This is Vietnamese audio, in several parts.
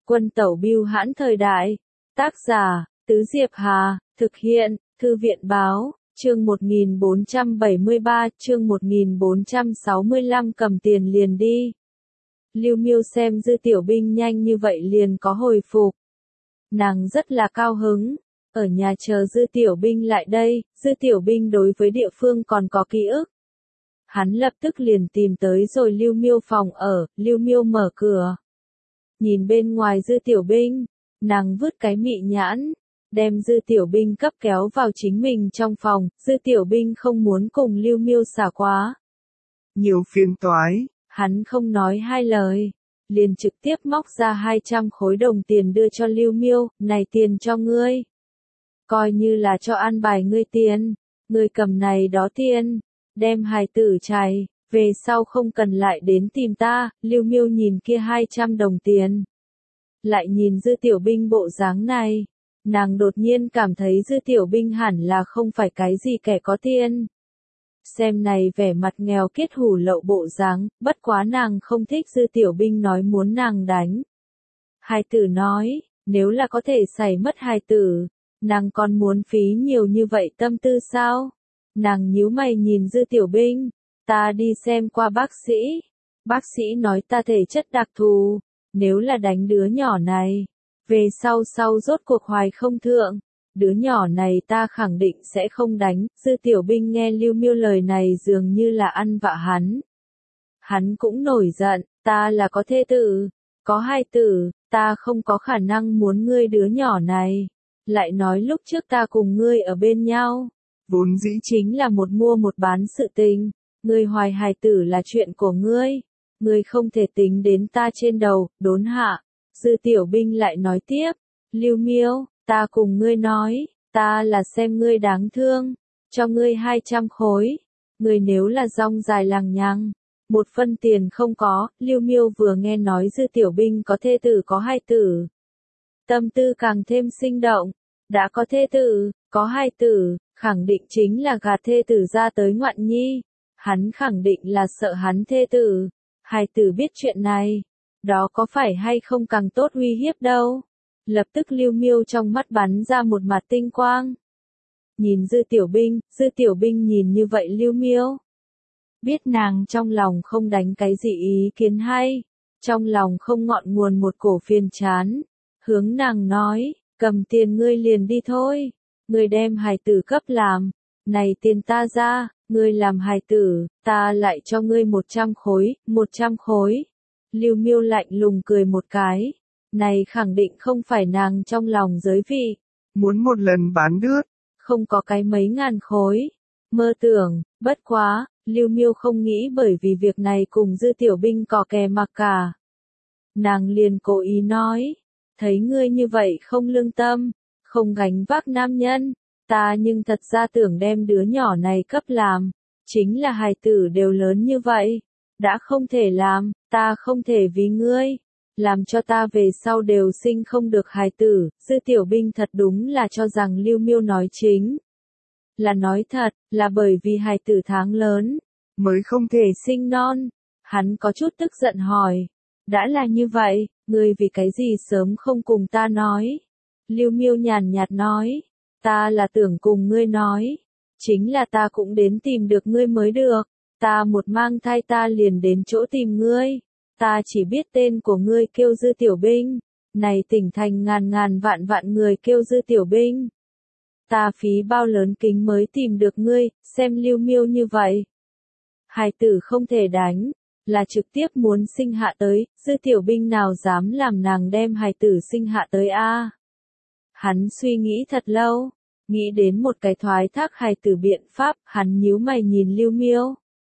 Quân tẩu bưu hãn thời đại. Tác giả, Tứ Diệp Hà, thực hiện, Thư viện báo, chương 1473, chương 1465 cầm tiền liền đi. Lưu Miêu xem Dư Tiểu Binh nhanh như vậy liền có hồi phục. Nàng rất là cao hứng, ở nhà chờ Dư Tiểu Binh lại đây, Dư Tiểu Binh đối với địa phương còn có ký ức. Hắn lập tức liền tìm tới rồi Lưu Miêu phòng ở, Lưu Miêu mở cửa. Nhìn bên ngoài Dư Tiểu Binh, nàng vứt cái mị nhãn, đem Dư Tiểu Binh cấp kéo vào chính mình trong phòng, Dư Tiểu Binh không muốn cùng Lưu Miêu xả quá. Nhiều phiền toái. Hắn không nói hai lời, liền trực tiếp móc ra 200 khối đồng tiền đưa cho Lưu Miêu, này tiền cho ngươi. Coi như là cho an bài ngươi tiền, ngươi cầm này đó tiền, đem hài tử chài, về sau không cần lại đến tìm ta. Lưu Miêu nhìn kia 200 đồng tiền, lại nhìn Dư Tiểu Binh bộ dáng này, nàng đột nhiên cảm thấy Dư Tiểu Binh hẳn là không phải cái gì kẻ có tiền. Xem này vẻ mặt nghèo kiết hủ lậu bộ dáng, bất quá nàng không thích Dư Tiểu Binh nói muốn nàng đánh. Hài tử nói, nếu là có thể xảy mất hài tử, nàng còn muốn phí nhiều như vậy tâm tư sao? Nàng nhíu mày nhìn Dư Tiểu Binh, ta đi xem qua bác sĩ nói ta thể chất đặc thù, nếu là đánh đứa nhỏ này, về sau rốt cuộc hoài không thượng. Đứa nhỏ này ta khẳng định sẽ không đánh. Dư Tiểu Binh nghe Lưu Miêu lời này dường như là ăn vạ hắn. Hắn cũng nổi giận, ta là có thê tử, có hài tử, ta không có khả năng muốn ngươi đứa nhỏ này. Lại nói lúc trước ta cùng ngươi ở bên nhau, vốn dĩ chính là một mua một bán sự tình, ngươi hoài hài tử là chuyện của ngươi không thể tính đến ta trên đầu. Đốn hạ, Dư Tiểu Binh lại nói tiếp, Lưu Miêu, ta cùng ngươi nói, ta là xem ngươi đáng thương, cho ngươi 200 khối, ngươi nếu là rong dài lằng nhằng, một phân tiền không có. Lưu Miêu vừa nghe nói Dư Tiểu Binh có thê tử có hài tử, tâm tư càng thêm sinh động, đã có thê tử, có hài tử, khẳng định chính là gạt thê tử ra tới ngoạn nhi, hắn khẳng định là sợ hắn thê tử, hài tử biết chuyện này, đó có phải hay không càng tốt uy hiếp đâu. Lập tức Lưu Miêu trong mắt bắn ra một mặt tinh quang. Nhìn Dư Tiểu Binh nhìn như vậy Lưu Miêu, biết nàng trong lòng không đánh cái gì ý kiến hay, trong lòng không ngọn nguồn một cổ phiền chán, hướng nàng nói, cầm tiền ngươi liền đi thôi, ngươi đem hài tử cấp làm, này tiền ta ra, ngươi làm hài tử, ta lại cho ngươi 100 khối. Lưu Miêu lạnh lùng cười một cái. Này khẳng định không phải nàng trong lòng giới vị. Muốn một lần bán đứt. Không có cái mấy ngàn khối. Mơ tưởng, bất quá, Lưu Miêu không nghĩ bởi vì việc này cùng Dư Tiểu Binh cò kè mặc cả. Nàng liền cố ý nói, thấy ngươi như vậy không lương tâm, không gánh vác nam nhân, ta nhưng thật ra tưởng đem đứa nhỏ này cấp làm, chính là hài tử đều lớn như vậy, đã không thể làm, ta không thể vì ngươi, làm cho ta về sau đều sinh không được hài tử. Dư Tiểu Binh thật đúng là cho rằng Lưu Miêu nói chính là nói thật, là bởi vì hài tử tháng lớn, mới không thể sinh non. Hắn có chút tức giận hỏi, đã là như vậy, ngươi vì cái gì sớm không cùng ta nói? Lưu Miêu nhàn nhạt nói, ta là tưởng cùng ngươi nói, chính là ta cũng đến tìm được ngươi mới được, ta một mang thai ta liền đến chỗ tìm ngươi. Ta chỉ biết tên của ngươi kêu Dư Tiểu Binh, này tỉnh thành ngàn vạn người kêu Dư Tiểu Binh. Ta phí bao lớn kính mới tìm được ngươi, xem Lưu Miêu như vậy. Hài tử không thể đánh, là trực tiếp muốn sinh hạ tới, Dư Tiểu Binh nào dám làm nàng đem hài tử sinh hạ tới a? Hắn suy nghĩ thật lâu, nghĩ đến một cái thoái thác hài tử biện pháp, hắn nhíu mày nhìn Lưu Miêu.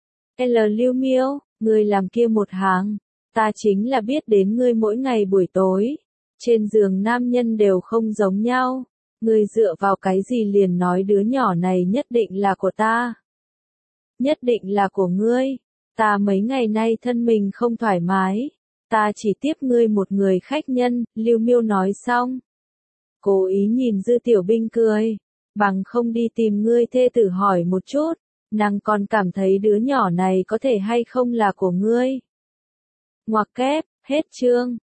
Lưu Miêu, ngươi làm kia một hàng. Ta chính là biết đến ngươi mỗi ngày buổi tối, trên giường nam nhân đều không giống nhau, ngươi dựa vào cái gì liền nói đứa nhỏ này nhất định là của ta, nhất định là của ngươi, ta mấy ngày nay thân mình không thoải mái, ta chỉ tiếp ngươi một người khách nhân. Lưu Miêu nói xong, cố ý nhìn Dư Tiểu Binh cười, bằng không đi tìm ngươi thê tử hỏi một chút, nàng còn cảm thấy đứa nhỏ này có thể hay không là của ngươi. Ngoặc kép, hết chương.